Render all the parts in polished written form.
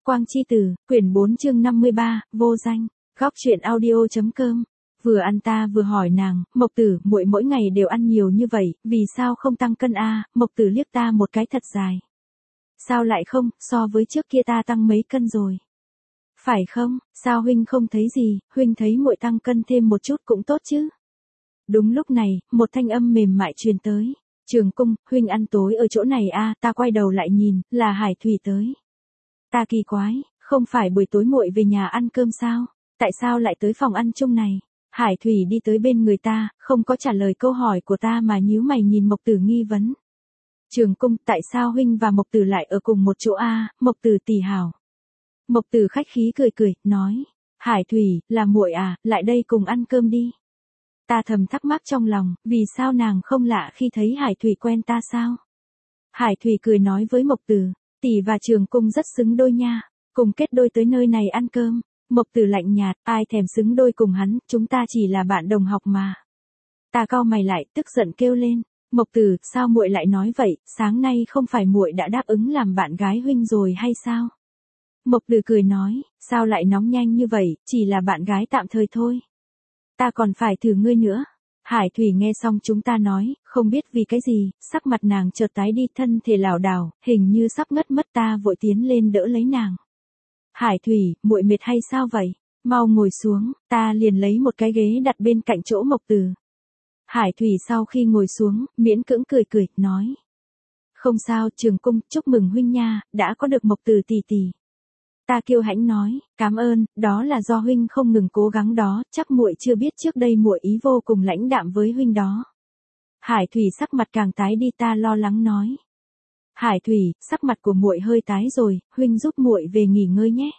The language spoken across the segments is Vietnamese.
Quang chi tử, quyển 4 chương 53, vô danh. Góc truyện audio.com. Vừa ăn ta vừa hỏi nàng, Mộc Tử, muội mỗi ngày đều ăn nhiều như vậy, vì sao không tăng cân a? Mộc Tử liếc ta một cái thật dài. Sao lại không, so với trước kia ta tăng mấy cân rồi. Phải không, sao huynh không thấy gì, huynh thấy muội tăng cân thêm một chút cũng tốt chứ. Đúng lúc này, một thanh âm mềm mại truyền tới. Trường Cung, huynh ăn tối ở chỗ này a? Ta quay đầu lại nhìn, là Hải Thủy tới. Ta kỳ quái, không phải buổi tối muội về nhà ăn cơm sao? Tại sao lại tới phòng ăn chung này? Hải Thủy đi tới bên người ta, không có trả lời câu hỏi của ta mà nhíu mày nhìn Mộc Tử nghi vấn. Trường Cung, tại sao huynh và Mộc Tử lại ở cùng một chỗ a? Mộc Tử tỷ hảo. Mộc Tử khách khí cười cười, nói, Hải Thủy, là muội à, lại đây cùng ăn cơm đi. Ta thầm thắc mắc trong lòng, vì sao nàng không lạ khi thấy Hải Thủy quen ta sao? Hải Thủy cười nói với Mộc Tử, tỷ và Trường Cung rất xứng đôi nha, cùng kết đôi tới nơi này ăn cơm. Mộc Tử lạnh nhạt, ai thèm xứng đôi cùng hắn, chúng ta chỉ là bạn đồng học mà. Ta cau mày lại, tức giận kêu lên, Mộc Tử, sao muội lại nói vậy, sáng nay không phải muội đã đáp ứng làm bạn gái huynh rồi hay sao? Mộc Tử cười nói, sao lại nóng nhanh như vậy, chỉ là bạn gái tạm thời thôi. Ta còn phải thử ngươi nữa. Hải Thủy nghe xong chúng ta nói, không biết vì cái gì, sắc mặt nàng chợt tái đi, thân thể lảo đảo, hình như sắp ngất mất, ta vội tiến lên đỡ lấy nàng. Hải Thủy, muội mệt hay sao vậy? Mau ngồi xuống, ta liền lấy một cái ghế đặt bên cạnh chỗ Mộc Tử. Hải Thủy sau khi ngồi xuống, miễn cưỡng cười cười, nói. Không sao, Trường Cung, chúc mừng huynh nha, đã có được Mộc Tử tỷ tỷ. Ta kiêu hãnh nói, cảm ơn, đó là do huynh không ngừng cố gắng đó, chắc muội chưa biết trước đây muội ý vô cùng lãnh đạm với huynh đó. Hải Thủy sắc mặt càng tái đi, ta lo lắng nói. Hải Thủy, sắc mặt của muội hơi tái rồi, huynh giúp muội về nghỉ ngơi nhé.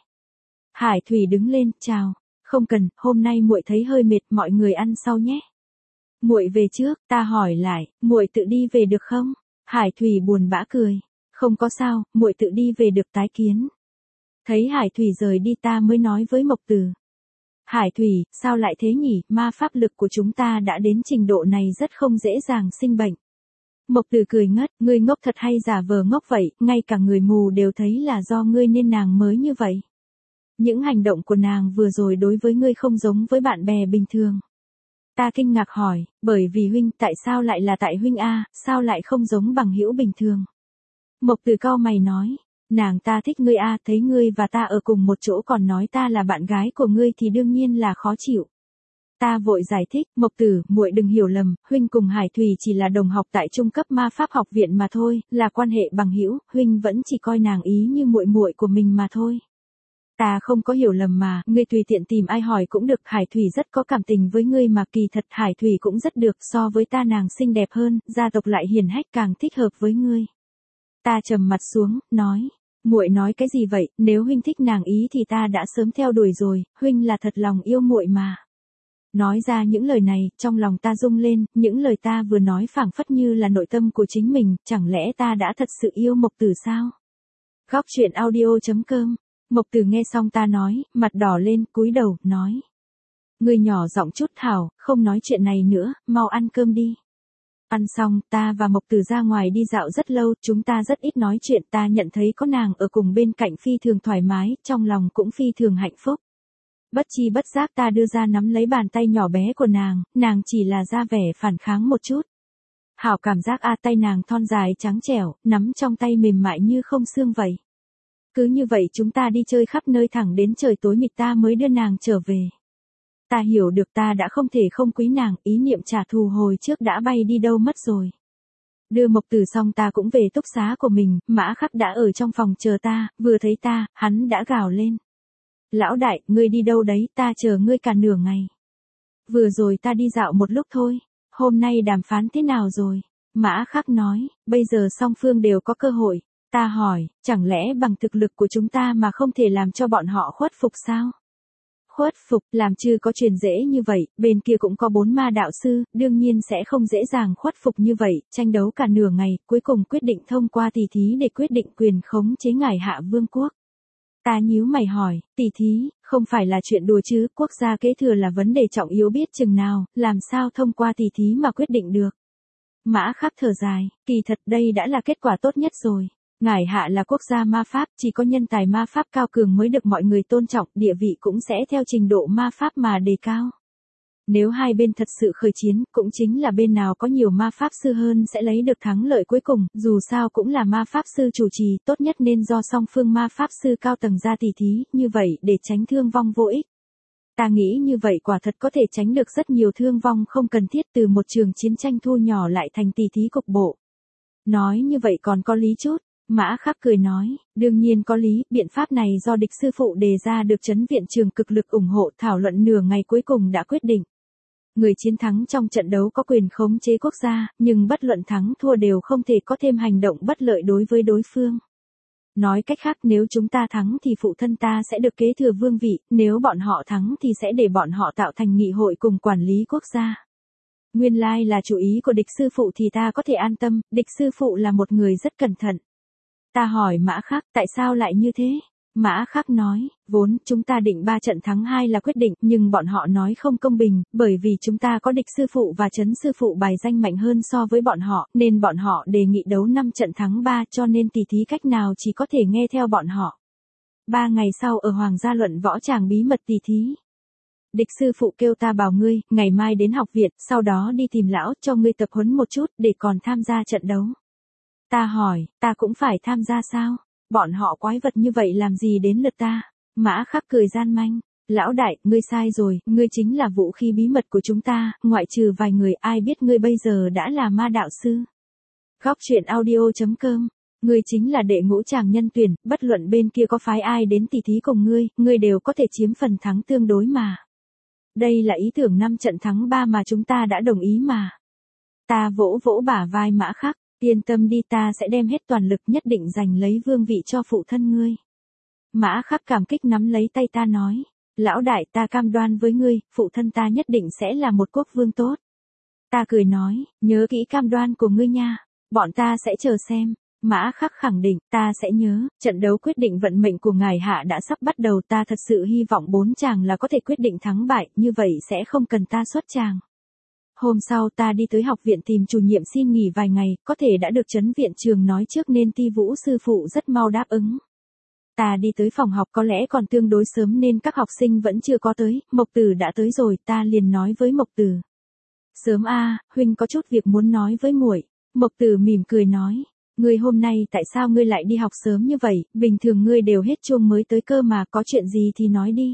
Hải Thủy đứng lên, chào, không cần, hôm nay muội thấy hơi mệt, mọi người ăn sau nhé. Muội về trước, ta hỏi lại, muội tự đi về được không? Hải Thủy buồn bã cười, không có sao, muội tự đi về được, tái kiến. Thấy Hải Thủy rời đi ta mới nói với Mộc Tử. Hải Thủy, sao lại thế nhỉ, ma pháp lực của chúng ta đã đến trình độ này rất không dễ dàng sinh bệnh. Mộc Tử cười ngất, ngươi ngốc thật hay giả vờ ngốc vậy, ngay cả người mù đều thấy là do ngươi nên nàng mới như vậy. Những hành động của nàng vừa rồi đối với ngươi không giống với bạn bè bình thường. Ta kinh ngạc hỏi, bởi vì huynh, tại sao lại là tại huynh a, sao lại không giống bằng hữu bình thường? Mộc Tử cau mày nói, nàng ta thích ngươi a, thấy ngươi và ta ở cùng một chỗ còn nói ta là bạn gái của ngươi thì đương nhiên là khó chịu. Ta vội giải thích, Mộc Tử, muội đừng hiểu lầm, huynh cùng Hải Thủy chỉ là đồng học tại trung cấp ma pháp học viện mà thôi, là quan hệ bằng hữu, huynh vẫn chỉ coi nàng ý như muội muội của mình mà thôi. Ta không có hiểu lầm mà, ngươi tùy tiện tìm ai hỏi cũng được, Hải Thủy rất có cảm tình với ngươi mà, kỳ thật Hải Thủy cũng rất được, so với ta nàng xinh đẹp hơn, gia tộc lại hiền hách, càng thích hợp với ngươi. Ta trầm mặt xuống, nói, muội nói cái gì vậy, nếu huynh thích nàng ý thì ta đã sớm theo đuổi rồi, huynh là thật lòng yêu muội mà. Nói ra những lời này, trong lòng ta rung lên, những lời ta vừa nói phảng phất như là nội tâm của chính mình, chẳng lẽ ta đã thật sự yêu Mộc Tử sao? Góc truyện audio.com. Mộc Tử nghe xong ta nói, mặt đỏ lên, cúi đầu, nói. Ngươi nhỏ giọng chút Thảo, không nói chuyện này nữa, mau ăn cơm đi. Ăn xong, ta và Mộc Tử ra ngoài đi dạo rất lâu, chúng ta rất ít nói chuyện, ta nhận thấy có nàng ở cùng bên cạnh phi thường thoải mái, trong lòng cũng phi thường hạnh phúc. Bất chi bất giác ta đưa ra nắm lấy bàn tay nhỏ bé của nàng chỉ là ra vẻ phản kháng một chút. Hảo cảm giác tay nàng thon dài trắng trẻo, nắm trong tay mềm mại như không xương vậy. Cứ như vậy chúng ta đi chơi khắp nơi thẳng đến trời tối mịt ta mới đưa nàng trở về. Ta hiểu được ta đã không thể không quý nàng, ý niệm trả thù hồi trước đã bay đi đâu mất rồi. Đưa Mộc Tử xong ta cũng về túc xá của mình, Mã Khắc đã ở trong phòng chờ ta, vừa thấy ta, hắn đã gào lên. Lão đại, ngươi đi đâu đấy, ta chờ ngươi cả nửa ngày. Vừa rồi ta đi dạo một lúc thôi, hôm nay đàm phán thế nào rồi? Mã Khắc nói, bây giờ song phương đều có cơ hội. Ta hỏi, chẳng lẽ bằng thực lực của chúng ta mà không thể làm cho bọn họ khuất phục sao? Khuất phục, làm chưa có chuyện dễ như vậy, bên kia cũng có 4 ma đạo sư, đương nhiên sẽ không dễ dàng khuất phục như vậy, tranh đấu cả nửa ngày, cuối cùng quyết định thông qua tỷ thí để quyết định quyền khống chế ngải Hạ Vương quốc. Ta nhíu mày hỏi, tỷ thí, không phải là chuyện đùa chứ, quốc gia kế thừa là vấn đề trọng yếu biết chừng nào, làm sao thông qua tỷ thí mà quyết định được. Mã Khắc thở dài, kỳ thật đây đã là kết quả tốt nhất rồi. Ngải Hạ là quốc gia ma pháp, chỉ có nhân tài ma pháp cao cường mới được mọi người tôn trọng, địa vị cũng sẽ theo trình độ ma pháp mà đề cao. Nếu hai bên thật sự khởi chiến, cũng chính là bên nào có nhiều ma pháp sư hơn sẽ lấy được thắng lợi cuối cùng, dù sao cũng là ma pháp sư chủ trì, tốt nhất nên do song phương ma pháp sư cao tầng ra tỉ thí, như vậy để tránh thương vong vô ích. Ta nghĩ như vậy quả thật có thể tránh được rất nhiều thương vong không cần thiết từ một trường chiến tranh thu nhỏ lại thành tỉ thí cục bộ. Nói như vậy còn có lý chút. Mã Khắc cười nói, đương nhiên có lý, biện pháp này do địch sư phụ đề ra được trấn viện trường cực lực ủng hộ, thảo luận nửa ngày cuối cùng đã quyết định. Người chiến thắng trong trận đấu có quyền khống chế quốc gia, nhưng bất luận thắng thua đều không thể có thêm hành động bất lợi đối với đối phương. Nói cách khác nếu chúng ta thắng thì phụ thân ta sẽ được kế thừa vương vị, nếu bọn họ thắng thì sẽ để bọn họ tạo thành nghị hội cùng quản lý quốc gia. Nguyên lai là chủ ý của địch sư phụ thì ta có thể an tâm, địch sư phụ là một người rất cẩn thận. Ta hỏi Mã Khắc, tại sao lại như thế? Mã Khắc nói, vốn chúng ta định 3 trận thắng 2 là quyết định, nhưng bọn họ nói không công bình, bởi vì chúng ta có địch sư phụ và trấn sư phụ bài danh mạnh hơn so với bọn họ, nên bọn họ đề nghị đấu 5 trận thắng 3, cho nên tỉ thí cách nào chỉ có thể nghe theo bọn họ. 3 ngày sau ở Hoàng gia luận võ tràng bí mật tỉ thí. Địch sư phụ kêu ta bảo ngươi, ngày mai đến học viện, sau đó đi tìm lão, cho ngươi tập huấn một chút, để còn tham gia trận đấu. Ta hỏi, ta cũng phải tham gia sao? Bọn họ quái vật như vậy làm gì đến lượt ta? Mã Khắc cười gian manh. Lão đại, ngươi sai rồi, ngươi chính là vũ khí bí mật của chúng ta, ngoại trừ vài người ai biết ngươi bây giờ đã là ma đạo sư. Góc truyện audio.com. Ngươi chính là đệ ngũ chàng nhân tuyển, bất luận bên kia có phái ai đến tỉ thí cùng ngươi đều có thể chiếm phần thắng tương đối mà. Đây là ý tưởng 5 trận thắng 3 mà chúng ta đã đồng ý mà. Ta vỗ vỗ bả vai Mã Khắc. Yên tâm đi, ta sẽ đem hết toàn lực, nhất định giành lấy vương vị cho phụ thân ngươi. Mã Khắc cảm kích nắm lấy tay ta nói, lão đại, ta cam đoan với ngươi, phụ thân ta nhất định sẽ là một quốc vương tốt. Ta cười nói, nhớ kỹ cam đoan của ngươi nha, bọn ta sẽ chờ xem. Mã Khắc khẳng định, ta sẽ nhớ, trận đấu quyết định vận mệnh của ngài Hạ đã sắp bắt đầu, ta thật sự hy vọng 4 chàng là có thể quyết định thắng bại, như vậy sẽ không cần ta xuất tràng. Hôm sau ta đi tới học viện tìm chủ nhiệm xin nghỉ vài ngày, có thể đã được trấn viện trường nói trước nên Ti Vũ sư phụ rất mau đáp ứng. Ta đi tới phòng học có lẽ còn tương đối sớm nên các học sinh vẫn chưa có tới, Mộc Tử đã tới rồi, ta liền nói với Mộc Tử. Sớm a, huynh có chút việc muốn nói với muội. Mộc Tử mỉm cười nói, ngươi hôm nay tại sao ngươi lại đi học sớm như vậy, bình thường ngươi đều hết chuông mới tới cơ mà, có chuyện gì thì nói đi.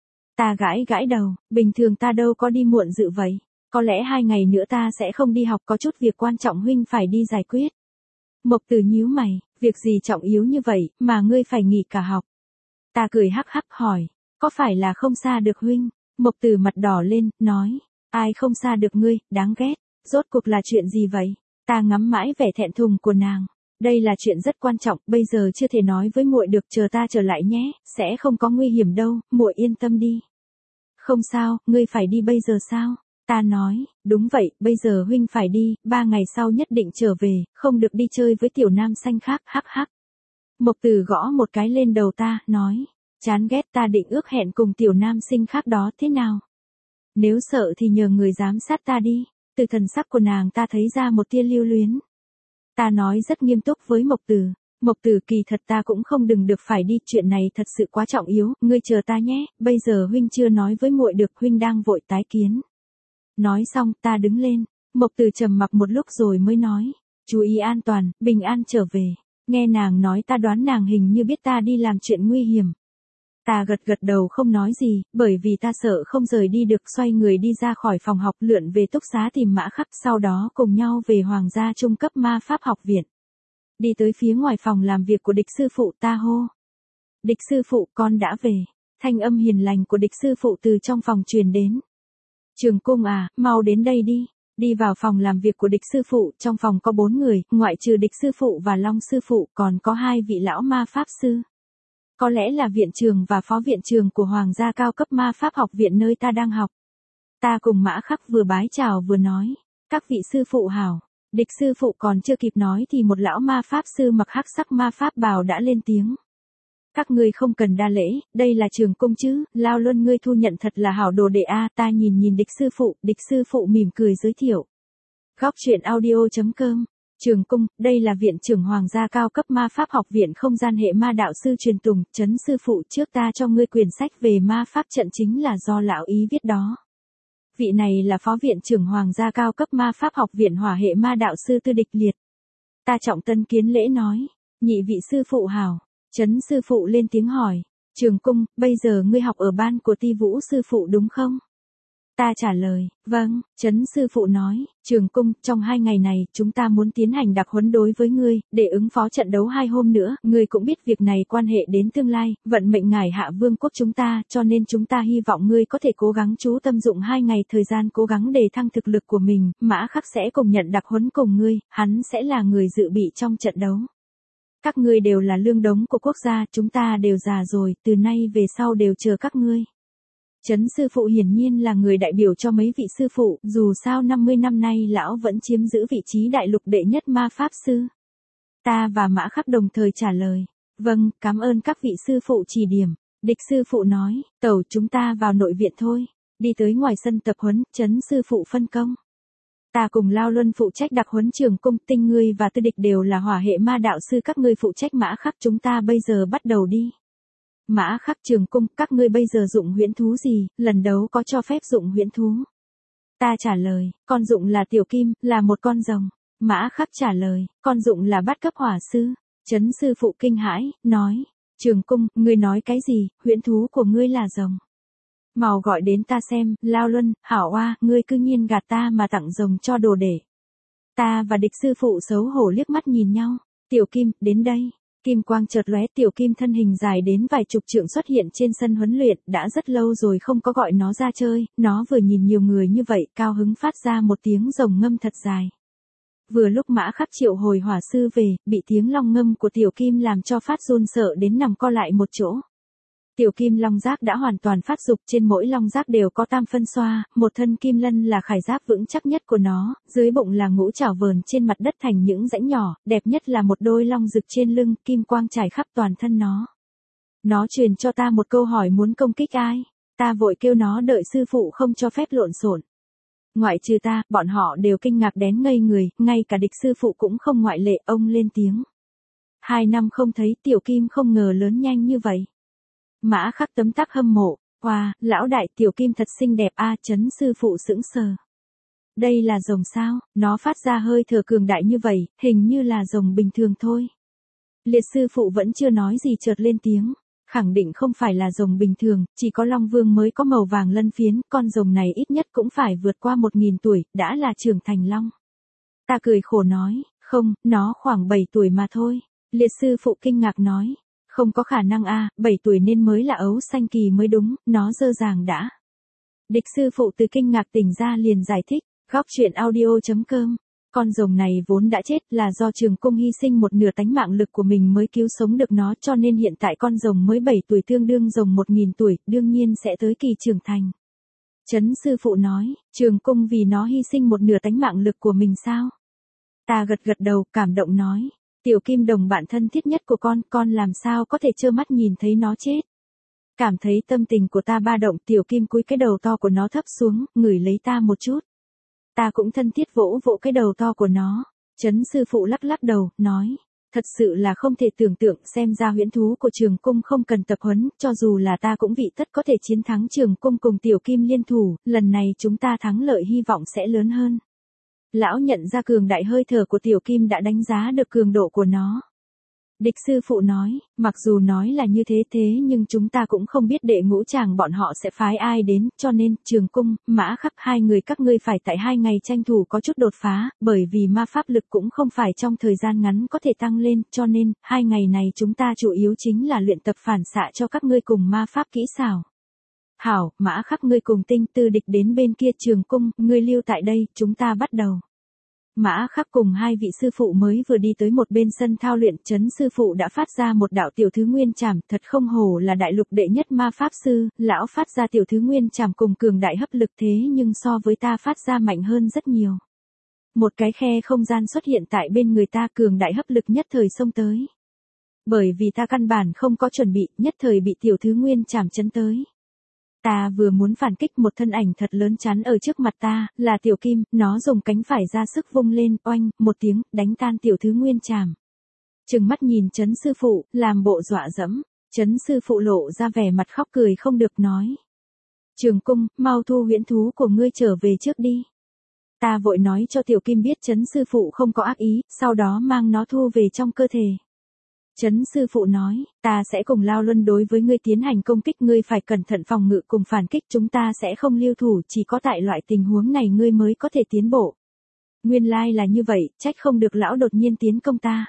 Ta gãi gãi đầu, bình thường ta đâu có đi muộn dự vậy. Có lẽ 2 ngày nữa ta sẽ không đi học, có chút việc quan trọng huynh phải đi giải quyết. Mộc Tử nhíu mày, việc gì trọng yếu như vậy, mà ngươi phải nghỉ cả học. Ta cười hắc hắc hỏi, có phải là không xa được huynh? Mộc Tử mặt đỏ lên, nói, ai không xa được ngươi, đáng ghét, rốt cuộc là chuyện gì vậy? Ta ngắm mãi vẻ thẹn thùng của nàng. Đây là chuyện rất quan trọng, bây giờ chưa thể nói với muội được, chờ ta trở lại nhé, sẽ không có nguy hiểm đâu, muội yên tâm đi. Không sao, ngươi phải đi bây giờ sao? Ta nói, đúng vậy, bây giờ huynh phải đi, 3 ngày sau nhất định trở về, không được đi chơi với tiểu nam xanh khác, hắc hắc. Mộc Tử gõ một cái lên đầu ta, nói, chán ghét, ta định ước hẹn cùng tiểu nam sinh khác đó thế nào? Nếu sợ thì nhờ người giám sát ta đi, từ thần sắc của nàng ta thấy ra một tia lưu luyến. Ta nói rất nghiêm túc với Mộc Tử, Mộc Tử kỳ thật ta cũng không đừng được phải đi, chuyện này thật sự quá trọng yếu, ngươi chờ ta nhé, bây giờ huynh chưa nói với muội được, huynh đang vội tái kiến. Nói xong, ta đứng lên, Mộc Tử trầm mặc một lúc rồi mới nói, chú ý an toàn, bình an trở về. Nghe nàng nói ta đoán nàng hình như biết ta đi làm chuyện nguy hiểm. Ta gật gật đầu không nói gì, bởi vì ta sợ không rời đi được, xoay người đi ra khỏi phòng học, lượn về túc xá tìm Mã Khắc, sau đó cùng nhau về Hoàng gia trung cấp ma pháp học viện. Đi tới phía ngoài phòng làm việc của địch sư phụ, ta hô. Địch sư phụ, con đã về. Thanh âm hiền lành của địch sư phụ từ trong phòng truyền đến. Trường Cung à, mau đến đây đi. Đi vào phòng làm việc của địch sư phụ, trong phòng có 4 người, ngoại trừ địch sư phụ và Long sư phụ, còn có 2 vị lão ma pháp sư. Có lẽ là viện trường và phó viện trường của Hoàng gia cao cấp ma pháp học viện nơi ta đang học. Ta cùng Mã Khắc vừa bái chào vừa nói, các vị sư phụ hảo. Địch sư phụ còn chưa kịp nói thì một lão ma pháp sư mặc hắc sắc ma pháp bào đã lên tiếng. Các ngươi không cần đa lễ, đây là Trường Cung chứ, Lao Luân ngươi thu nhận thật là hảo đồ đệ a. Ta nhìn địch sư phụ mỉm cười giới thiệu. Góc truyện audio.com Trường cung, đây là viện trưởng hoàng gia cao cấp ma pháp học viện không gian hệ ma đạo sư truyền tùng, Trấn sư phụ trước ta cho ngươi quyển sách về ma pháp trận chính là do lão ý viết đó. Vị này là phó viện trưởng hoàng gia cao cấp ma pháp học viện hỏa hệ ma đạo sư Tư Địch Liệt. Ta trọng tân kiến lễ nói, nhị vị sư phụ hảo. Trấn sư phụ lên tiếng hỏi, Trường cung, bây giờ ngươi học ở ban của Ti Vũ sư phụ đúng không? Ta trả lời, vâng. Trấn sư phụ nói, Trường cung, trong 2 ngày này, chúng ta muốn tiến hành đặc huấn đối với ngươi, để ứng phó trận đấu 2 hôm nữa, ngươi cũng biết việc này quan hệ đến tương lai, vận mệnh ngài hạ vương quốc chúng ta, cho nên chúng ta hy vọng ngươi có thể cố gắng chú tâm dụng 2 ngày thời gian cố gắng đề thăng thực lực của mình, Mã Khắc sẽ cùng nhận đặc huấn cùng ngươi, hắn sẽ là người dự bị trong trận đấu. Các ngươi đều là lương đống của quốc gia, chúng ta đều già rồi, từ nay về sau đều chờ các ngươi. Trấn sư phụ hiển nhiên là người đại biểu cho mấy vị sư phụ, dù sao 50 năm nay lão vẫn chiếm giữ vị trí đại lục đệ nhất ma pháp sư. Ta và Mã Khắc đồng thời trả lời, vâng, cảm ơn các vị sư phụ chỉ điểm. Địch sư phụ nói, tẩu chúng ta vào nội viện thôi, đi tới ngoài sân tập huấn, Trấn sư phụ phân công. Ta cùng Lao Luân phụ trách đặc huấn Trường cung, Tinh ngươi và Tư Địch đều là hỏa hệ ma đạo sư, các ngươi phụ trách Mã Khắc, chúng ta bây giờ bắt đầu đi. Mã Khắc, Trường cung, các ngươi bây giờ dụng huyễn thú gì, lần đấu có cho phép dụng huyễn thú? Ta trả lời, con dụng là tiểu kim, là một con rồng. Mã Khắc trả lời, con dụng là bát cấp hỏa sư. Trấn sư phụ kinh hãi, nói, Trường cung, ngươi nói cái gì, huyễn thú của ngươi là rồng. Mau gọi đến ta xem, Lao Luân, hảo oa, ngươi cư nhiên gạt ta mà tặng rồng cho đồ để. Ta và địch sư phụ xấu hổ liếc mắt nhìn nhau, tiểu kim, đến đây. Kim quang chợt lóe, tiểu kim thân hình dài đến vài chục trượng xuất hiện trên sân huấn luyện, đã rất lâu rồi không có gọi nó ra chơi, nó vừa nhìn nhiều người như vậy, cao hứng phát ra một tiếng rồng ngâm thật dài. Vừa lúc Mã Khắc triệu hồi hỏa sư về, bị tiếng long ngâm của tiểu kim làm cho phát run sợ đến nằm co lại một chỗ. Tiểu kim long giác đã hoàn toàn phát dục, trên mỗi long giác đều có tam phân xoa, một thân kim lân là khải giáp vững chắc nhất của nó, dưới bụng là ngũ trảo vờn trên mặt đất thành những rãnh nhỏ, đẹp nhất là một đôi long rực trên lưng, kim quang trải khắp toàn thân nó. Nó truyền cho ta một câu hỏi muốn công kích ai, ta vội kêu nó đợi sư phụ không cho phép lộn xộn. Ngoại trừ ta, bọn họ đều kinh ngạc đến ngây người, ngay cả địch sư phụ cũng không ngoại lệ, ông lên tiếng. 2 năm không thấy, tiểu kim không ngờ lớn nhanh như vậy. Mã Khắc tấm tắc hâm mộ, wow, lão đại tiểu kim thật xinh đẹp a. Trấn sư phụ sững sờ. Đây là rồng sao, nó phát ra hơi thở cường đại như vậy, hình như là rồng bình thường thôi. Liệt sư phụ vẫn chưa nói gì chợt lên tiếng, khẳng định không phải là rồng bình thường, chỉ có Long Vương mới có màu vàng lân phiến, con rồng này ít nhất cũng phải vượt qua 1000 tuổi, đã là trưởng thành long. Ta cười khổ nói, không, nó khoảng 7 tuổi mà thôi. Liệt sư phụ kinh ngạc nói. Không có khả năng a, 7 tuổi nên mới là ấu xanh kỳ mới đúng, nó dơ dàng đã. Địch sư phụ từ kinh ngạc tỉnh ra liền giải thích, góc truyện audio.com. Con rồng này vốn đã chết là do Trường cung hy sinh một nửa tánh mạng lực của mình mới cứu sống được nó, cho nên hiện tại con rồng mới 7 tuổi tương đương rồng 1000 tuổi, đương nhiên sẽ tới kỳ trưởng thành. Trấn sư phụ nói, Trường cung vì nó hy sinh một nửa tánh mạng lực của mình sao? Ta gật gật đầu, cảm động nói. Tiểu kim đồng bạn thân thiết nhất của con làm sao có thể trơ mắt nhìn thấy nó chết. Cảm thấy tâm tình của ta ba động, tiểu kim cúi cái đầu to của nó thấp xuống, ngửi lấy ta một chút. Ta cũng thân thiết vỗ vỗ cái đầu to của nó. Trấn sư phụ lắc lắc đầu, nói, thật sự là không thể tưởng tượng, xem ra huyễn thú của Trường cung không cần tập huấn, cho dù là ta cũng vị tất có thể chiến thắng Trường cung cùng tiểu kim liên thủ, lần này chúng ta thắng lợi hy vọng sẽ lớn hơn. Lão nhận ra cường đại hơi thở của tiểu kim đã đánh giá được cường độ của nó. Địch sư phụ nói, mặc dù nói là như thế nhưng chúng ta cũng không biết đệ ngũ chàng bọn họ sẽ phái ai đến, cho nên, Trường cung, Mã Khắc, 2 người các ngươi phải tại 2 ngày tranh thủ có chút đột phá, bởi vì ma pháp lực cũng không phải trong thời gian ngắn có thể tăng lên, cho nên, 2 ngày này chúng ta chủ yếu chính là luyện tập phản xạ cho các ngươi cùng ma pháp kỹ xảo. Hảo, Mã Khắc ngươi cùng Tinh Tư Địch đến bên kia, Trường cung, ngươi lưu tại đây, chúng ta bắt đầu. Mã Khắc cùng 2 vị sư phụ mới vừa đi tới một bên sân thao luyện, Trấn sư phụ đã phát ra một đạo tiểu thứ nguyên trảm, thật không hổ là đại lục đệ nhất ma pháp sư, lão phát ra tiểu thứ nguyên trảm cùng cường đại hấp lực thế nhưng so với ta phát ra mạnh hơn rất nhiều. Một cái khe không gian xuất hiện tại bên người ta, cường đại hấp lực nhất thời xông tới. Bởi vì ta căn bản không có chuẩn bị, nhất thời bị tiểu thứ nguyên trảm chấn tới. Ta vừa muốn phản kích, một thân ảnh thật lớn chắn ở trước mặt ta, là Tiểu Kim, nó dùng cánh phải ra sức vung lên, oanh, một tiếng, đánh tan tiểu thứ nguyên trảm. Trừng mắt nhìn Trấn sư phụ, làm bộ dọa dẫm. Trấn sư phụ lộ ra vẻ mặt khóc cười không được, nói. Trường Cung, mau thu huyễn thú của ngươi trở về trước đi. Ta vội nói cho Tiểu Kim biết Trấn sư phụ không có ác ý, sau đó mang nó thu về trong cơ thể. Trấn sư phụ nói, ta sẽ cùng Lao Luân đối với ngươi tiến hành công kích, ngươi phải cẩn thận phòng ngự cùng phản kích, chúng ta sẽ không lưu thủ, chỉ có tại loại tình huống này ngươi mới có thể tiến bộ. Nguyên lai là như vậy, trách không được lão đột nhiên tiến công ta.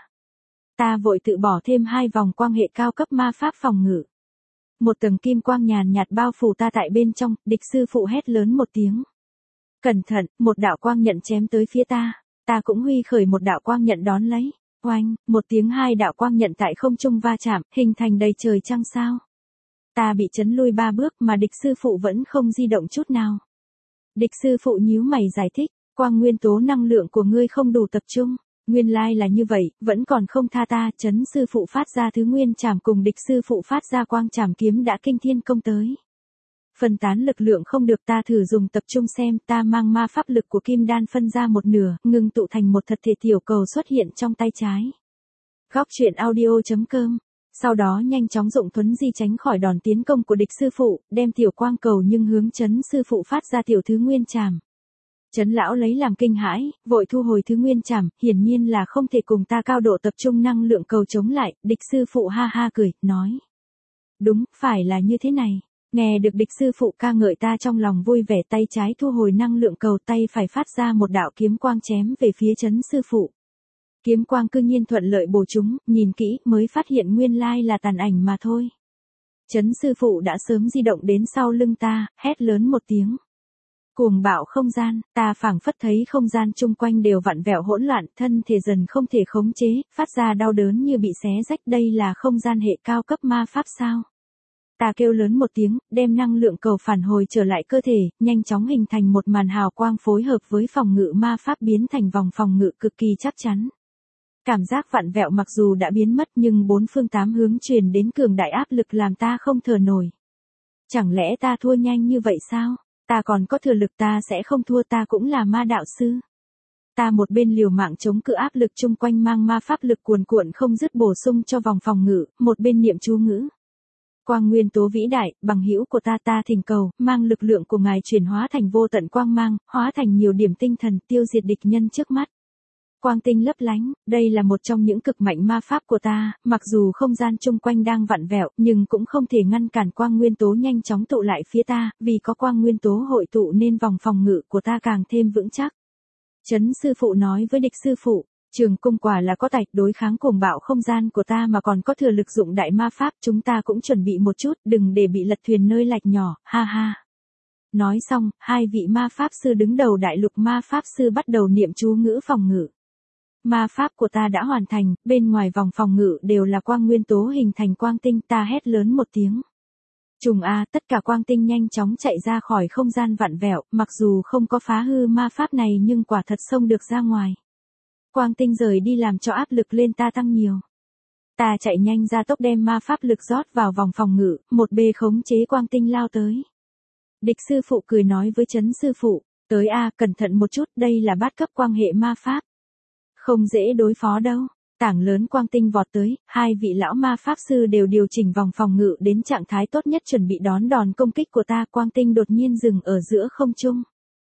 Ta vội tự bỏ thêm 2 vòng quang hệ cao cấp ma pháp phòng ngự. Một tầng kim quang nhàn nhạt bao phủ ta tại bên trong, địch sư phụ hét lớn một tiếng. Cẩn thận, một đạo quang nhận chém tới phía ta. Ta cũng huy khởi một đạo quang nhận đón lấy. Oanh, một tiếng 2 đạo quang nhận tại không trung va chạm, hình thành đầy trời trăng sao. Ta bị chấn lui 3 bước mà địch sư phụ vẫn không di động chút nào. Địch sư phụ nhíu mày giải thích, quang nguyên tố năng lượng của ngươi không đủ tập trung. Nguyên lai là như vậy, vẫn còn không tha ta. Trấn sư phụ phát ra thứ nguyên trảm cùng địch sư phụ phát ra quang trảm kiếm đã kinh thiên công tới. Phân tán lực lượng không được, ta thử dùng tập trung xem, ta mang ma pháp lực của kim đan phân ra một nửa, ngưng tụ thành một thật thể tiểu cầu xuất hiện trong tay trái. Góc truyện audio.com. Sau đó nhanh chóng dụng thuấn di tránh khỏi đòn tiến công của địch sư phụ, đem tiểu quang cầu nhưng hướng Trấn sư phụ phát ra tiểu thứ nguyên trảm. Trấn lão lấy làm kinh hãi, vội thu hồi thứ nguyên trảm, hiển nhiên là không thể cùng ta cao độ tập trung năng lượng cầu chống lại. Địch sư phụ ha ha cười, nói. Đúng, phải là như thế này. Nghe được địch sư phụ ca ngợi, ta trong lòng vui vẻ, tay trái thu hồi năng lượng cầu, tay phải phát ra một đạo kiếm quang chém về phía Trấn sư phụ. Kiếm quang cư nhiên thuận lợi bổ trúng, nhìn kỹ mới phát hiện nguyên lai là tàn ảnh mà thôi. Trấn sư phụ đã sớm di động đến sau lưng ta, hét lớn một tiếng. Cuồng bạo không gian, ta phảng phất thấy không gian chung quanh đều vặn vẹo hỗn loạn, thân thể dần không thể khống chế, phát ra đau đớn như bị xé rách. Đây là không gian hệ cao cấp ma pháp sao? Ta kêu lớn một tiếng, đem năng lượng cầu phản hồi trở lại cơ thể, nhanh chóng hình thành một màn hào quang phối hợp với phòng ngự ma pháp biến thành vòng phòng ngự cực kỳ chắc chắn. Cảm giác vặn vẹo mặc dù đã biến mất nhưng 4 phương 8 hướng truyền đến cường đại áp lực làm ta không thở nổi. Chẳng lẽ ta thua nhanh như vậy sao? Ta còn có thừa lực, ta sẽ không thua, ta cũng là ma đạo sư. Ta một bên liều mạng chống cự áp lực chung quanh, mang ma pháp lực cuồn cuộn không dứt bổ sung cho vòng phòng ngự, một bên niệm chú ngữ. Quang nguyên tố vĩ đại, bằng hữu của ta, ta thỉnh cầu, mang lực lượng của ngài chuyển hóa thành vô tận quang mang, hóa thành nhiều điểm tinh thần, tiêu diệt địch nhân trước mắt. Quang tinh lấp lánh, đây là một trong những cực mạnh ma pháp của ta, mặc dù không gian chung quanh đang vặn vẹo, nhưng cũng không thể ngăn cản quang nguyên tố nhanh chóng tụ lại phía ta, vì có quang nguyên tố hội tụ nên vòng phòng ngự của ta càng thêm vững chắc. Trấn sư phụ nói với địch sư phụ, Trường Cung quả là có tài, đối kháng cuồng bạo không gian của ta mà còn có thừa lực dụng đại ma pháp, chúng ta cũng chuẩn bị một chút, đừng để bị lật thuyền nơi lạch nhỏ, ha ha. Nói xong, 2 vị ma pháp sư đứng đầu đại lục ma pháp sư bắt đầu niệm chú ngữ phòng ngự. Ma pháp của ta đã hoàn thành, bên ngoài vòng phòng ngự đều là quang nguyên tố hình thành quang tinh, ta hét lớn một tiếng. Trùng a, tất cả quang tinh nhanh chóng chạy ra khỏi không gian vặn vẹo, mặc dù không có phá hư ma pháp này nhưng quả thật xông được ra ngoài. Quang tinh rời đi làm cho áp lực lên ta tăng nhiều. Ta chạy nhanh ra tốc đem ma pháp lực rót vào vòng phòng ngự, một bê khống chế quang tinh lao tới. Địch sư phụ cười nói với Trấn sư phụ, tới a, cẩn thận một chút, đây là bát cấp quang hệ ma pháp. Không dễ đối phó đâu. Tảng lớn quang tinh vọt tới, 2 vị lão ma pháp sư đều điều chỉnh vòng phòng ngự đến trạng thái tốt nhất chuẩn bị đón đòn công kích của ta. Quang tinh đột nhiên dừng ở giữa không trung.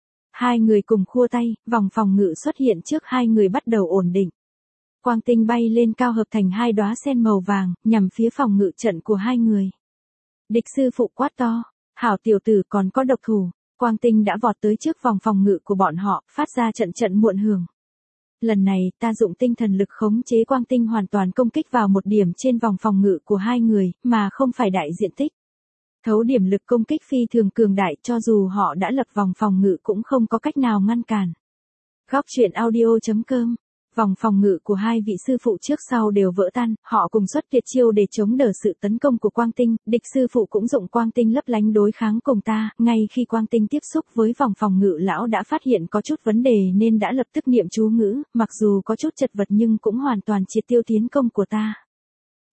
2 người cùng khua tay, vòng phòng ngự xuất hiện trước 2 người bắt đầu ổn định. Quang tinh bay lên cao hợp thành 2 đóa sen màu vàng, nhằm phía phòng ngự trận của 2 người. Địch sư phụ quát to, hảo tiểu tử còn có độc thủ. Quang tinh đã vọt tới trước vòng phòng ngự của bọn họ, phát ra trận trận muộn hưởng. Lần này, ta dụng tinh thần lực khống chế quang tinh hoàn toàn công kích vào một điểm trên vòng phòng ngự của 2 người, mà không phải đại diện tích. Thấu điểm lực công kích phi thường cường đại, cho dù họ đã lập vòng phòng ngự cũng không có cách nào ngăn cản. Góc truyện audio.com. Vòng phòng ngự của 2 vị sư phụ trước sau đều vỡ tan, họ cùng xuất tuyệt chiêu để chống đỡ sự tấn công của quang tinh, địch sư phụ cũng dụng quang tinh lấp lánh đối kháng cùng ta, ngay khi quang tinh tiếp xúc với vòng phòng ngự lão đã phát hiện có chút vấn đề nên đã lập tức niệm chú ngữ, mặc dù có chút chật vật nhưng cũng hoàn toàn triệt tiêu tiến công của ta.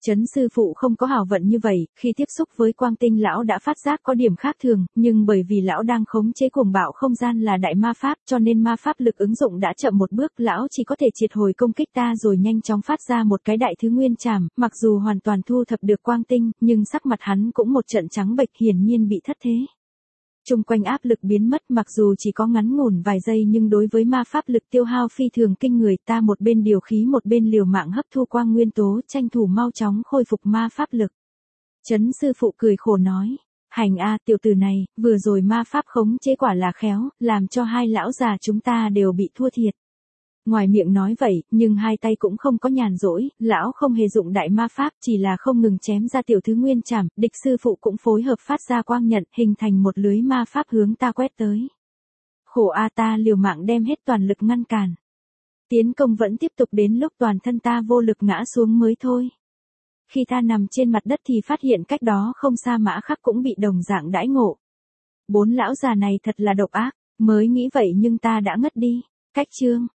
Trấn sư phụ không có hảo vận như vậy, khi tiếp xúc với Quang Tinh lão đã phát giác có điểm khác thường, nhưng bởi vì lão đang khống chế cuồng bạo không gian là đại ma pháp cho nên ma pháp lực ứng dụng đã chậm một bước, lão chỉ có thể triệt hồi công kích ta rồi nhanh chóng phát ra một cái đại thứ nguyên trảm, mặc dù hoàn toàn thu thập được Quang Tinh, nhưng sắc mặt hắn cũng một trận trắng bệch, hiển nhiên bị thất thế. Trung quanh áp lực biến mất, mặc dù chỉ có ngắn ngủn vài giây nhưng đối với ma pháp lực tiêu hao phi thường kinh người, ta một bên điều khí một bên liều mạng hấp thu quang nguyên tố, tranh thủ mau chóng khôi phục ma pháp lực. Trấn sư phụ cười khổ nói, hành a tiểu tử này, vừa rồi ma pháp khống chế quả là khéo, làm cho hai lão già chúng ta đều bị thua thiệt. Ngoài miệng nói vậy, nhưng hai tay cũng không có nhàn rỗi, lão không hề dụng đại ma pháp, chỉ là không ngừng chém ra tiểu thứ nguyên trảm, địch sư phụ cũng phối hợp phát ra quang nhận, hình thành một lưới ma pháp hướng ta quét tới. Khổ a, ta liều mạng đem hết toàn lực ngăn cản. Tiến công vẫn tiếp tục đến lúc toàn thân ta vô lực ngã xuống mới thôi. Khi ta nằm trên mặt đất thì phát hiện cách đó không xa Mã Khắc cũng bị đồng dạng đãi ngộ. Bốn lão già này thật là độc ác, mới nghĩ vậy nhưng ta đã ngất đi. Cách chương